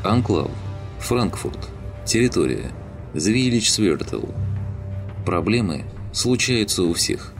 Анклав. Франкфурт. Территория. The Village Swirtle. Проблемы случаются у всех.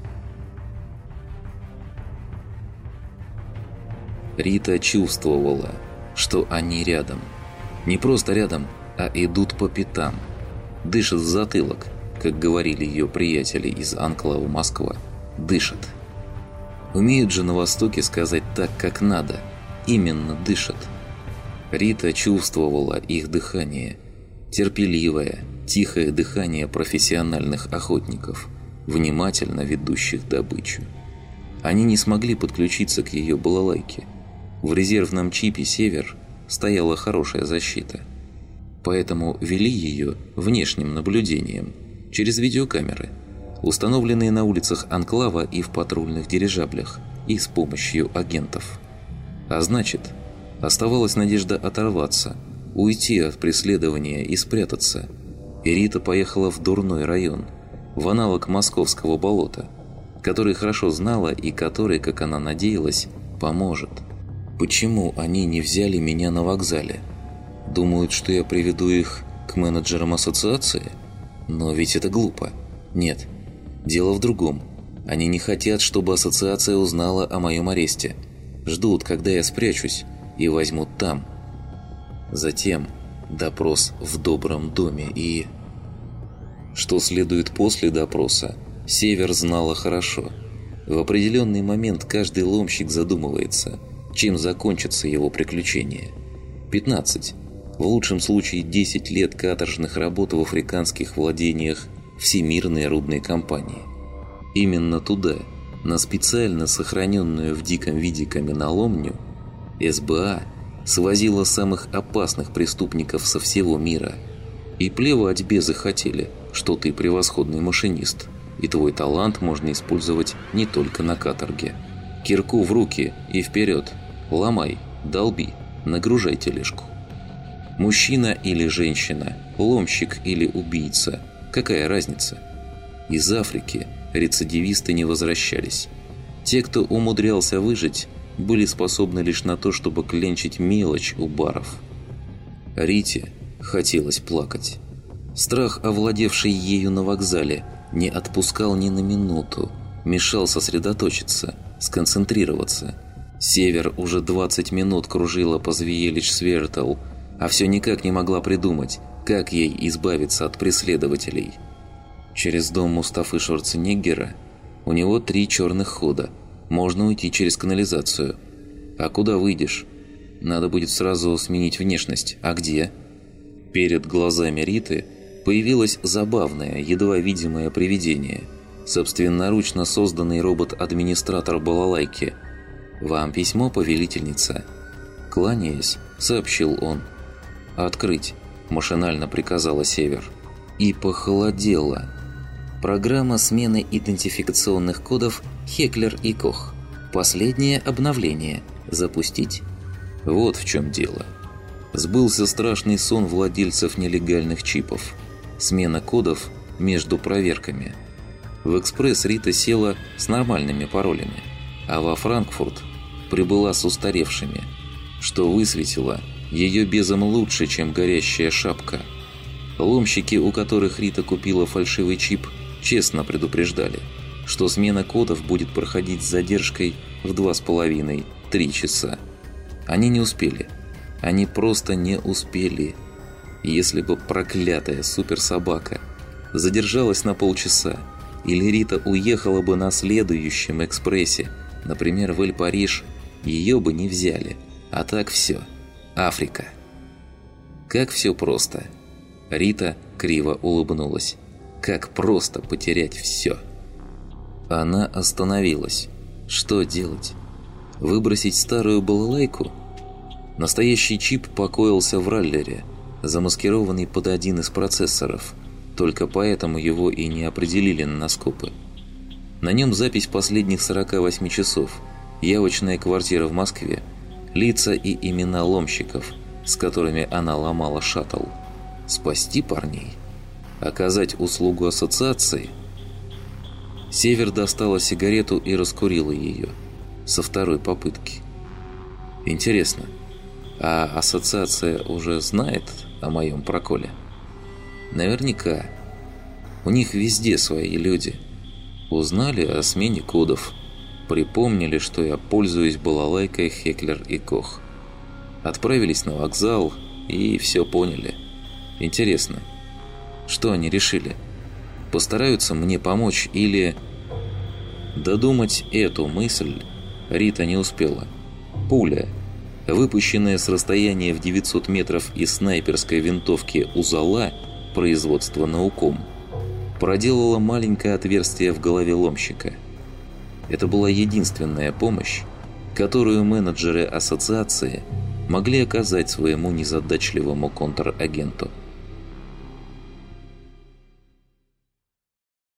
Рита чувствовала, что они рядом. Не просто рядом, а идут по пятам. Дышат в затылок, как говорили ее приятели из анклава Москва. Дышат. Умеют же на Востоке сказать так, как надо. Именно дышат. Рита чувствовала их дыхание. Терпеливое, тихое дыхание профессиональных охотников, внимательно ведущих добычу. Они не смогли подключиться к ее балалайке. В резервном чипе «Север» стояла хорошая защита. Поэтому вели ее внешним наблюдением, через видеокамеры, установленные на улицах анклава и в патрульных дирижаблях, и с помощью агентов. А значит, оставалась надежда оторваться, уйти от преследования и спрятаться. И Рита поехала в дурной район, в аналог московского болота, который хорошо знала и который, как она надеялась, поможет. Почему они не взяли меня на вокзале? Думают, что я приведу их к менеджерам ассоциации? Но ведь это глупо. Нет, дело в другом. Они не хотят, чтобы ассоциация узнала о моем аресте. Ждут, когда я спрячусь, и возьмут там. Затем допрос в добром доме и... Что следует после допроса, Север знала хорошо. В определенный момент каждый ломщик задумывается, чем закончится его приключение. 15, в лучшем случае 10 лет каторжных работ в африканских владениях Всемирной рудной компании. Именно туда, на специально сохраненную в диком виде каменоломню, СБА свозила самых опасных преступников со всего мира. И плевать безы хотели, что ты превосходный машинист, и твой талант можно использовать не только на каторге. Кирку в руки и вперед! Ломай, долби, нагружай тележку. Мужчина или женщина, ломщик или убийца, какая разница? Из Африки рецидивисты не возвращались. Те, кто умудрялся выжить, были способны лишь на то, чтобы кленчить мелочь у баров. Рите хотелось плакать. Страх, овладевший ею на вокзале, не отпускал ни на минуту, мешал сосредоточиться, сконцентрироваться. Север уже 20 минут кружила по Виллидж-Свиртл, а все никак не могла придумать, как ей избавиться от преследователей. Через дом Мустафы Шварценеггера у него 3 черных хода. Можно уйти через канализацию. А куда выйдешь? Надо будет сразу сменить внешность. А где? Перед глазами Риты появилось забавное, едва видимое привидение. Собственноручно созданный робот-администратор балалайки. «Вам письмо, повелительница?» Кланяясь, сообщил он. «Открыть», – машинально приказала Север. И похолодело. Программа смены идентификационных кодов «Хеклер и Кох». Последнее обновление. Запустить? Вот в чем дело. Сбылся страшный сон владельцев нелегальных чипов. Смена кодов между проверками. В экспресс Рита села с нормальными паролями, а во Франкфурт прибыла с устаревшими, что высветило ее безом лучше, чем горящая шапка. Ломщики, у которых Рита купила фальшивый чип, честно предупреждали, что смена кодов будет проходить с задержкой в 2,5-3 часа. Они не успели. Они просто не успели. Если бы проклятая суперсобака задержалась на полчаса, или Рита уехала бы на следующем экспрессе, например, в Эль-Париж, ее бы не взяли. А так все. Африка. Как все просто. Рита криво улыбнулась. Как просто потерять все. Она остановилась. Что делать? Выбросить старую балалайку? Настоящий чип покоился в раллере, замаскированный под один из процессоров. Только поэтому его и не определили на носкопы. На нем запись последних 48 часов, явочная квартира в Москве, лица и имена ломщиков, с которыми она ломала шаттл. Спасти парней? Оказать услугу ассоциации? Север достала сигарету и раскурила ее. Со второй попытки. Интересно, А ассоциация уже знает о моем проколе? Наверняка. У них везде свои люди. Узнали о смене кодов. Припомнили, что я пользуюсь балалайкой Хеклер и Кох. Отправились на вокзал и все поняли. Интересно, что они решили? Постараются мне помочь или... Додумать эту мысль Рита не успела. Пуля, выпущенная с расстояния в 900 метров из снайперской винтовки «Узала» производства «Науком», проделала маленькое отверстие в голове ломщика. Это была единственная помощь, которую менеджеры ассоциации могли оказать своему незадачливому контрагенту.